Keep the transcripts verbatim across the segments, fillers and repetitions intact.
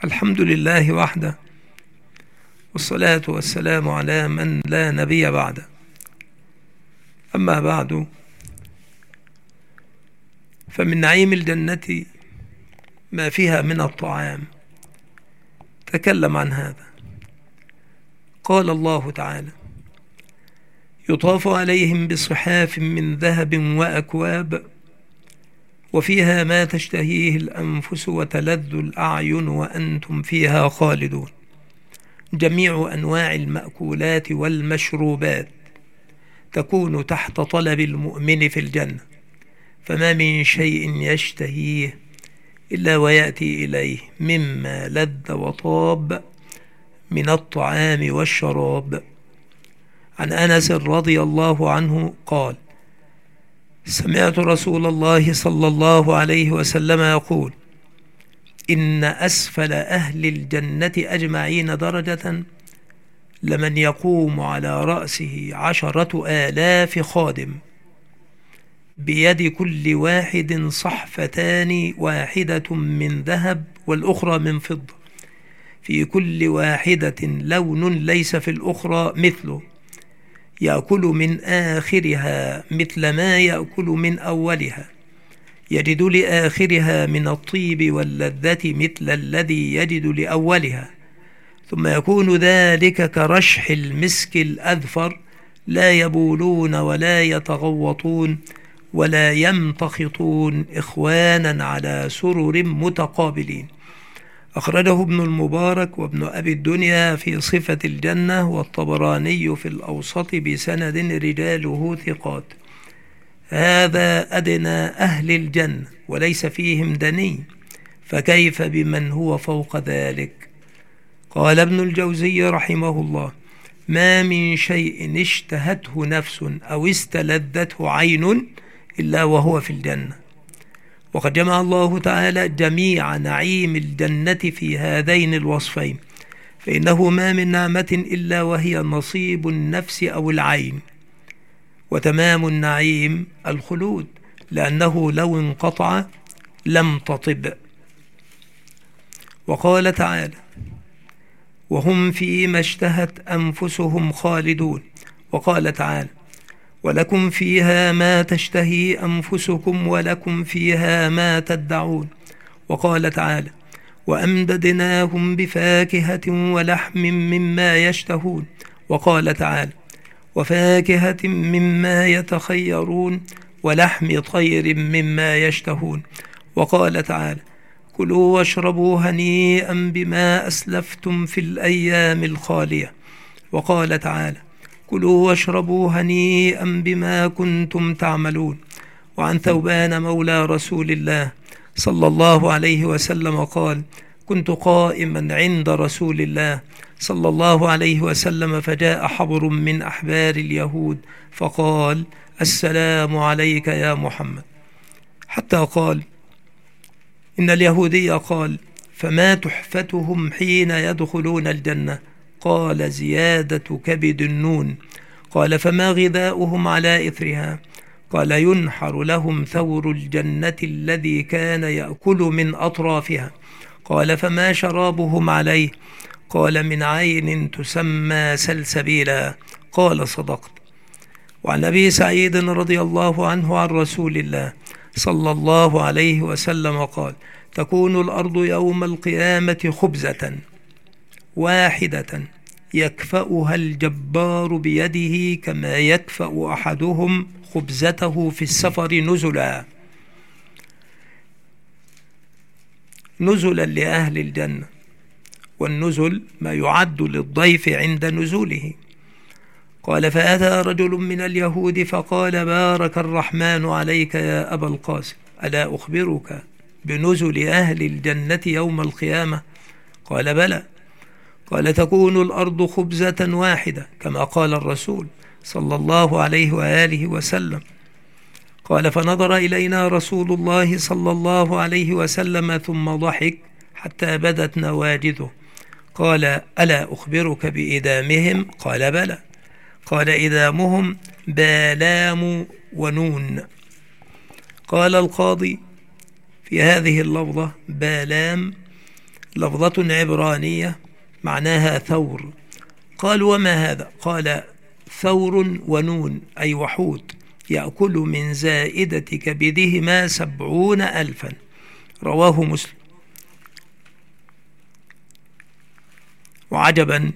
الحمد لله وحده، والصلاة والسلام على من لا نبي بعده. أما بعد، فمن نعيم الجنة ما فيها من الطعام. تكلم عن هذا. قال الله تعالى: يطاف عليهم بصحاف من ذهب وأكواب وفيها ما تشتهيه الأنفس وتلذ الأعين وأنتم فيها خالدون. جميع أنواع المأكولات والمشروبات تكون تحت طلب المؤمن في الجنة، فما من شيء يشتهيه إلا ويأتي إليه مما لذ وطاب من الطعام والشراب. عن أنس رضي الله عنه قال: سمعت رسول الله صلى الله عليه وسلم يقول: إن أسفل أهل الجنة أجمعين درجة لمن يقوم على رأسه عشرة آلاف خادم، بيد كل واحد صحفتان، واحدة من ذهب والأخرى من فضة، في كل واحدة لون ليس في الأخرى مثله، يأكل من آخرها مثل ما يأكل من أولها، يجد لآخرها من الطيب واللذة مثل الذي يجد لأولها، ثم يكون ذلك كرشح المسك الأذفر، لا يبولون ولا يتغوطون ولا يمتخطون، إخوانا على سرر متقابلين. أخرجه ابن المبارك وابن أبي الدنيا في صفة الجنة، والطبراني في الأوسط بسند رجاله ثقات. هذا أدنى أهل الجنة وليس فيهم دني، فكيف بمن هو فوق ذلك؟ قال ابن الجوزي رحمه الله: ما من شيء اشتهته نفس أو استلذته عين إلا وهو في الجنة. وقد جمع الله تعالى جميع نعيم الجنة في هذين الوصفين، فإنه ما من نعمة إلا وهي نصيب النفس أو العين. وتمام النعيم الخلود، لأنه لو انقطع لم تطب. وقال تعالى: وهم فيما اشتهت أنفسهم خالدون. وقال تعالى: ولكم فيها ما تشتهي أنفسكم ولكم فيها ما تدعون. وقال تعالى: وأمددناهم بفاكهة ولحم مما يشتهون. وقال تعالى: وفاكهة مما يتخيرون ولحم طير مما يشتهون. وقال تعالى: كلوا واشربوا هنيئا بما أسلفتم في الأيام الخالية. وقال تعالى: كلوا واشربوا هنيئا بما كنتم تعملون. وعن ثوبان مولى رسول الله صلى الله عليه وسلم قال: كنت قائما عند رسول الله صلى الله عليه وسلم، فجاء حبر من أحبار اليهود فقال: السلام عليك يا محمد، حتى قال: إن اليهودي قال: فما تحفتهم حين يدخلون الجنة؟ قال: زيادة كبد النون. قال: فما غذاؤهم على إثرها؟ قال: ينحر لهم ثور الجنة الذي كان يأكل من أطرافها. قال: فما شرابهم عليه؟ قال: من عين تسمى سلسبيلا. قال: صدقت. وعن أبي سعيد رضي الله عنه عن رسول الله صلى الله عليه وسلم قال: تكون الأرض يوم القيامة خبزة واحدة يكفأها الجبار بيده، كما يكفأ أحدهم خبزته في السفر نزلا نزلا لأهل الجنة. والنزل ما يعد للضيف عند نزوله. قال: فأتى رجل من اليهود فقال: بارك الرحمن عليك يا أبا القاسم، ألا أخبرك بنزل أهل الجنة يوم القيامة؟ قال: بلى. قال: تكون الأرض خبزة واحدة كما قال الرسول صلى الله عليه وآله وسلم. قال: فنظر إلينا رسول الله صلى الله عليه وسلم ثم ضحك حتى بدت نواجذه. قال: ألا أخبرك بإدامهم؟ قال: بلى. قال: إدامهم بالام ونون. قال القاضي في هذه اللفظة بالام لفظة عبرانية معناها ثور. قال وما هذا؟ قال ثور ونون أي وحوت يأكل من زائدة كبدهما سبعون ألفا. رواه مسلم. وعجبا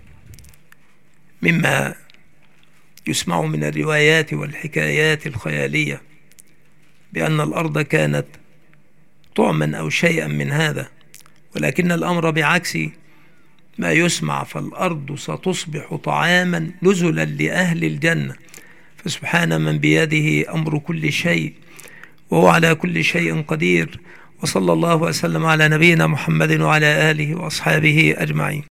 مما يسمع من الروايات والحكايات الخيالية بأن الأرض كانت طعما أو شيئا من هذا، ولكن الأمر بعكس ما يسمع، فالأرض ستصبح طعاما نزلا لأهل الجنة. فسبحان من بيده أمر كل شيء وهو على كل شيء قدير. وصلى الله وسلم على نبينا محمد وعلى آله وأصحابه أجمعين.